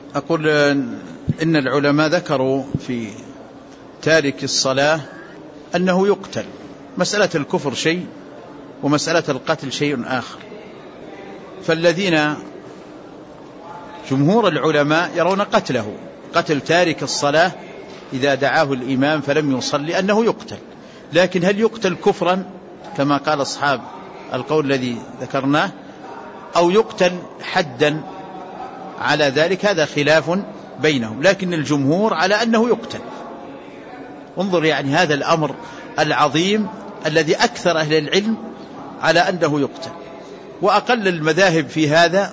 أقول إن العلماء ذكروا في تارك الصلاة أنه يقتل. مسألة الكفر شيء ومسألة القتل شيء آخر. فالذين جمهور العلماء يرون قتله، قتل تارك الصلاة إذا دعاه الإمام فلم يصلي أنه يقتل. لكن هل يقتل كفرا كما قال أصحاب القول الذي ذكرناه، أو يقتل حدا على ذلك؟ هذا خلاف بينهم، لكن الجمهور على أنه يقتل. انظر يعني هذا الأمر العظيم الذي أكثر أهل العلم على أنه يقتل. وأقل المذاهب في هذا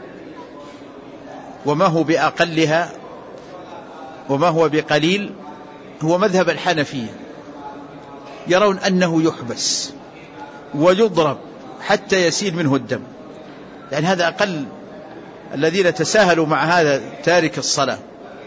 وما هو بأقلها وما هو بقليل هو مذهب الحنفية، يرون أنه يحبس ويضرب حتى يسيل منه الدم. يعني هذا أقل الذين تساهلوا مع هذا تارك الصلاة.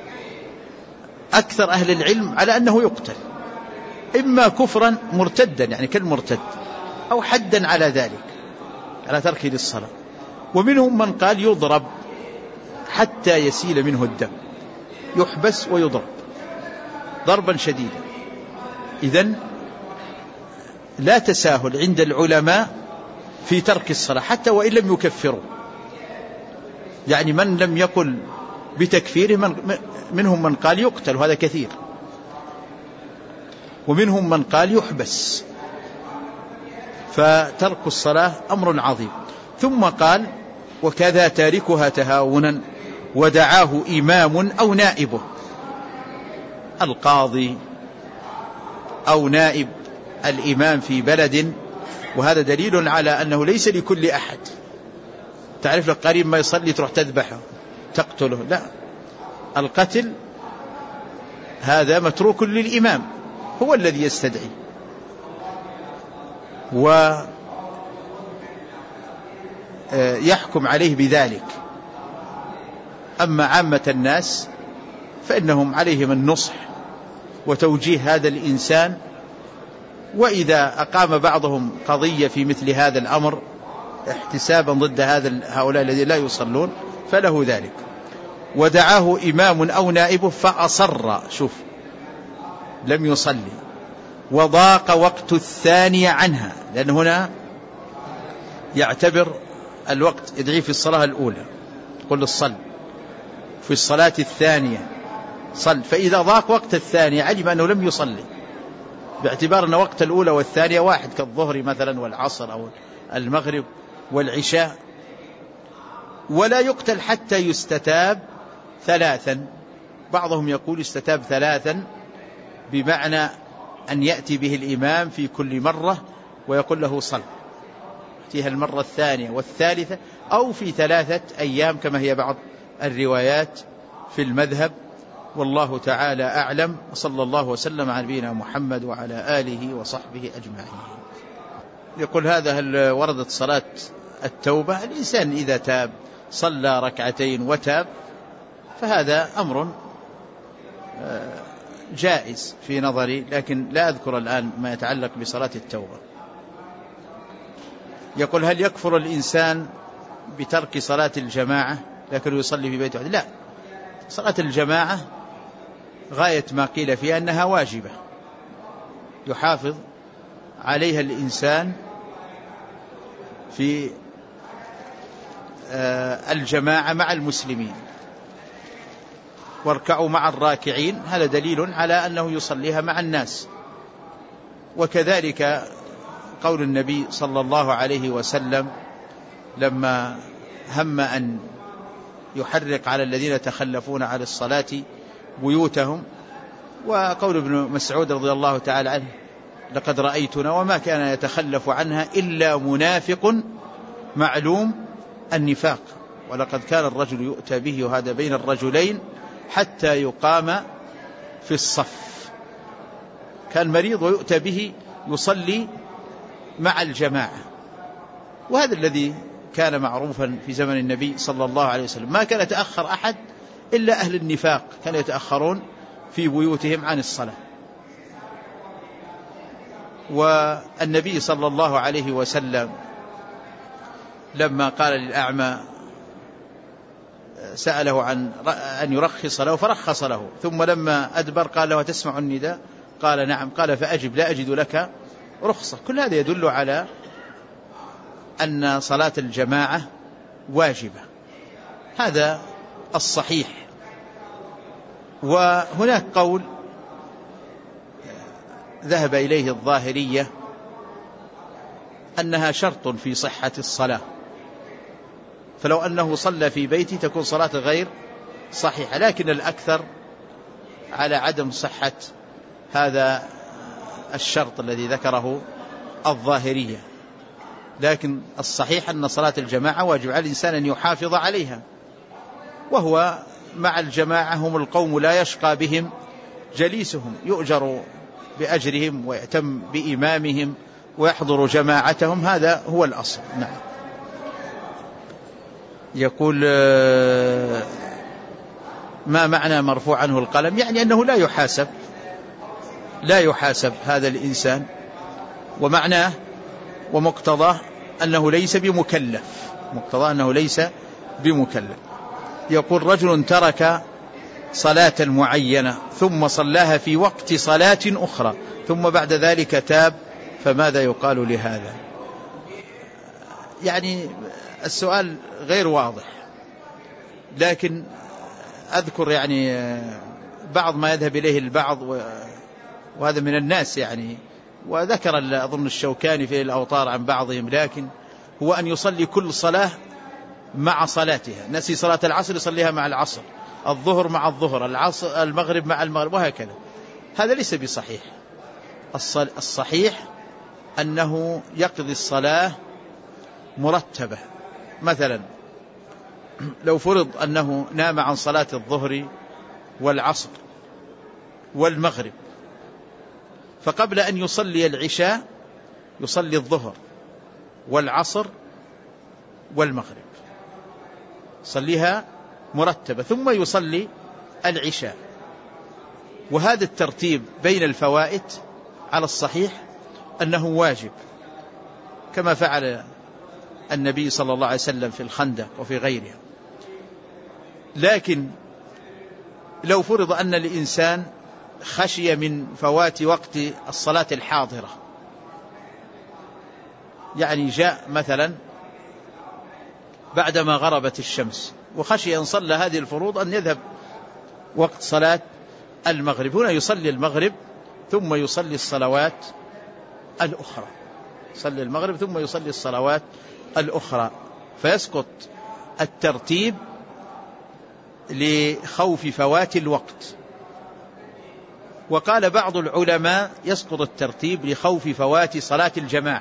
أكثر أهل العلم على أنه يقتل، إما كفرا مرتدا يعني كالمرتد، أو حدا على ذلك على تركه للصلاة. ومنهم من قال يضرب حتى يسيل منه الدم، يحبس ويضرب ضربا شديدا. إذن لا تساهل عند العلماء في ترك الصلاة حتى وإن لم يكفروا. يعني من لم يقل بتكفيره منهم من قال يقتل، وهذا كثير، ومنهم من قال يحبس. فترك الصلاة أمر عظيم. ثم قال وكذا تاركها تهاونا ودعاه إمام أو نائبه، القاضي أو نائب الإمام في بلد. وهذا دليل على أنه ليس لكل أحد. تعرف لك قريب ما يصلي تروح تذبحه تقتله، لا، القتل هذا متروك للإمام، هو الذي يستدعي ويحكم عليه بذلك. أما عامة الناس فإنهم عليهم النصح وتوجيه هذا الإنسان، وإذا أقام بعضهم قضية في مثل هذا الأمر احتسابا ضد هؤلاء الذين لا يصلون فله ذلك. ودعاه إمام أو نائبه فأصر، شوف، لم يصلي، وضاق وقت الثانية عنها، لأن هنا يعتبر الوقت يدعي في الصلاة الأولى قل الصل، في الصلاة الثانية صل. فإذا ضاق وقت الثانية علم أنه لم يصلي، باعتبار أن وقت الأولى والثانية واحد، كالظهر مثلا والعصر أو المغرب والعشاء. ولا يقتل حتى يستتاب ثلاثا. بعضهم يقول يستتاب ثلاثا بمعنى أن يأتي به الإمام في كل مرة ويقول له صل، يأتيها المرة الثانية والثالثة، أو في 3 أيام كما هي بعض الروايات في المذهب. والله تعالى أعلم، صلى الله وسلم على نبينا محمد وعلى آله وصحبه أجمعين. يقول هذا هل وردت صلاة التوبة؟ الإنسان إذا تاب صلى 2 ركعتين وتاب فهذا أمر جائز في نظري، لكن لا أذكر الآن ما يتعلق بصلاة التوبة. يقول هل يكفر الإنسان بترك صلاة الجماعة لكن يصلي في بيته؟ لا، صلاة الجماعة غاية ما قيل فيها أنها واجبة يحافظ عليها الإنسان في الجماعة مع المسلمين، واركعوا مع الراكعين، هذا دليل على أنه يصليها مع الناس. وكذلك قول النبي صلى الله عليه وسلم لما هم أن يحرق على الذين يتخلفون عن الصلاة بيوتهم، وقول ابن مسعود رضي الله تعالى عنه لقد رأيتنا وما كان يتخلف عنها إلا منافق معلوم النفاق، ولقد كان الرجل يؤتى به وهذا بين الرجلين حتى يقام في الصف. كان مريض ويؤتى به يصلي مع الجماعة، وهذا الذي كان معروفا في زمن النبي صلى الله عليه وسلم. ما كان يتأخر أحد إلا أهل النفاق، كانوا يتأخرون في بيوتهم عن الصلاة. والنبي صلى الله عليه وسلم لما قال للأعمى سأله عن أن يرخص له فرخص له، ثم لما أدبر قال له تسمع النداء؟ قال نعم. قال فأجب لا أجد لك رخصة. كل هذا يدل على أن صلاة الجماعة واجبة، هذا الصحيح. وهناك قول ذهب إليه الظاهرية أنها شرط في صحة الصلاة، فلو أنه صلى في بيته تكون صلاة غير صحيحة، لكن الأكثر على عدم صحة هذا الشرط الذي ذكره الظاهرية. لكن الصحيح أن صلاة الجماعة واجب على الإنسان أن يحافظ عليها، وهو مع الجماعة هم القوم لا يشقى بهم جليسهم، يؤجر بأجرهم ويأتم بإمامهم ويحضر جماعتهم، هذا هو الأصل. نعم. يقول ما معنى مرفوع عنه القلم؟ يعني أنه لا يحاسب هذا الإنسان، ومعناه ومقتضاه أنه ليس بمكلف. يقول رجل ترك صلاة معينة ثم صلاها في وقت صلاة أخرى ثم بعد ذلك تاب، فماذا يقال لهذا؟ يعني السؤال غير واضح، لكن أذكر يعني بعض ما يذهب إليه البعض، وهذا من الناس يعني، وذكر أظن الشوكاني في الأوطار عن بعضهم، لكن هو أن يصلي كل صلاة مع صلاتها، نسي صلاة العصر يصليها مع العصر، الظهر مع الظهر، المغرب مع المغرب، وهكذا. هذا ليس بصحيح. الصحيح أنه يقضي الصلاة مرتبة. مثلا لو فرض أنه نام عن صلاة الظهر والعصر والمغرب، فقبل أن يصلي العشاء يصلي الظهر والعصر والمغرب، صليها مرتبة، ثم يصلي العشاء. وهذا الترتيب بين الفوائد على الصحيح أنه واجب، كما فعل النبي صلى الله عليه وسلم في الخندق وفي غيرها. لكن لو فرض أن الإنسان خشي من فوات وقت الصلاة الحاضرة، يعني جاء مثلا بعدما غربت الشمس وخشي أن صلى هذه الفروض أن يذهب وقت صلاة المغرب، هنا يصلي المغرب ثم يصلي الصلوات الأخرى، يصلي المغرب ثم يصلي الصلوات الأخرى، فيسقط الترتيب لخوف فوات الوقت. وقال بعض العلماء يسقط الترتيب لخوف فوات صلاة الجماعة،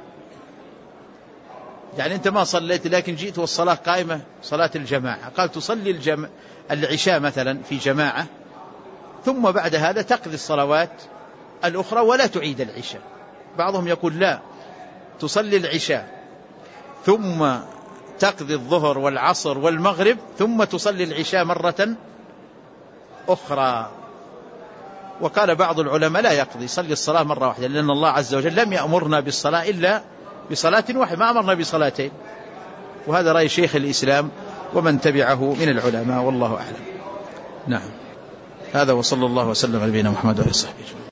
يعني أنت ما صليت لكن جئت والصلاة قائمة صلاة الجماعة، قال تصلي العشاء مثلا في جماعة، ثم بعد هذا تقضي الصلوات الأخرى ولا تعيد العشاء. بعضهم يقول لا، تصلي العشاء ثم تقضي الظهر والعصر والمغرب ثم تصلي العشاء مرة أخرى. وقال بعض العلماء لا يقضي، يصلي الصلاة مرة واحدة، لأن الله عز وجل لم يأمرنا بالصلاة إلا بصلاة واحدة، ما أمرنا بصلاتين. وهذا رأي شيخ الإسلام ومن تبعه من العلماء، والله أعلم. نعم، هذا وصلى الله وسلم على نبينا محمد وعلى آله وصحبه.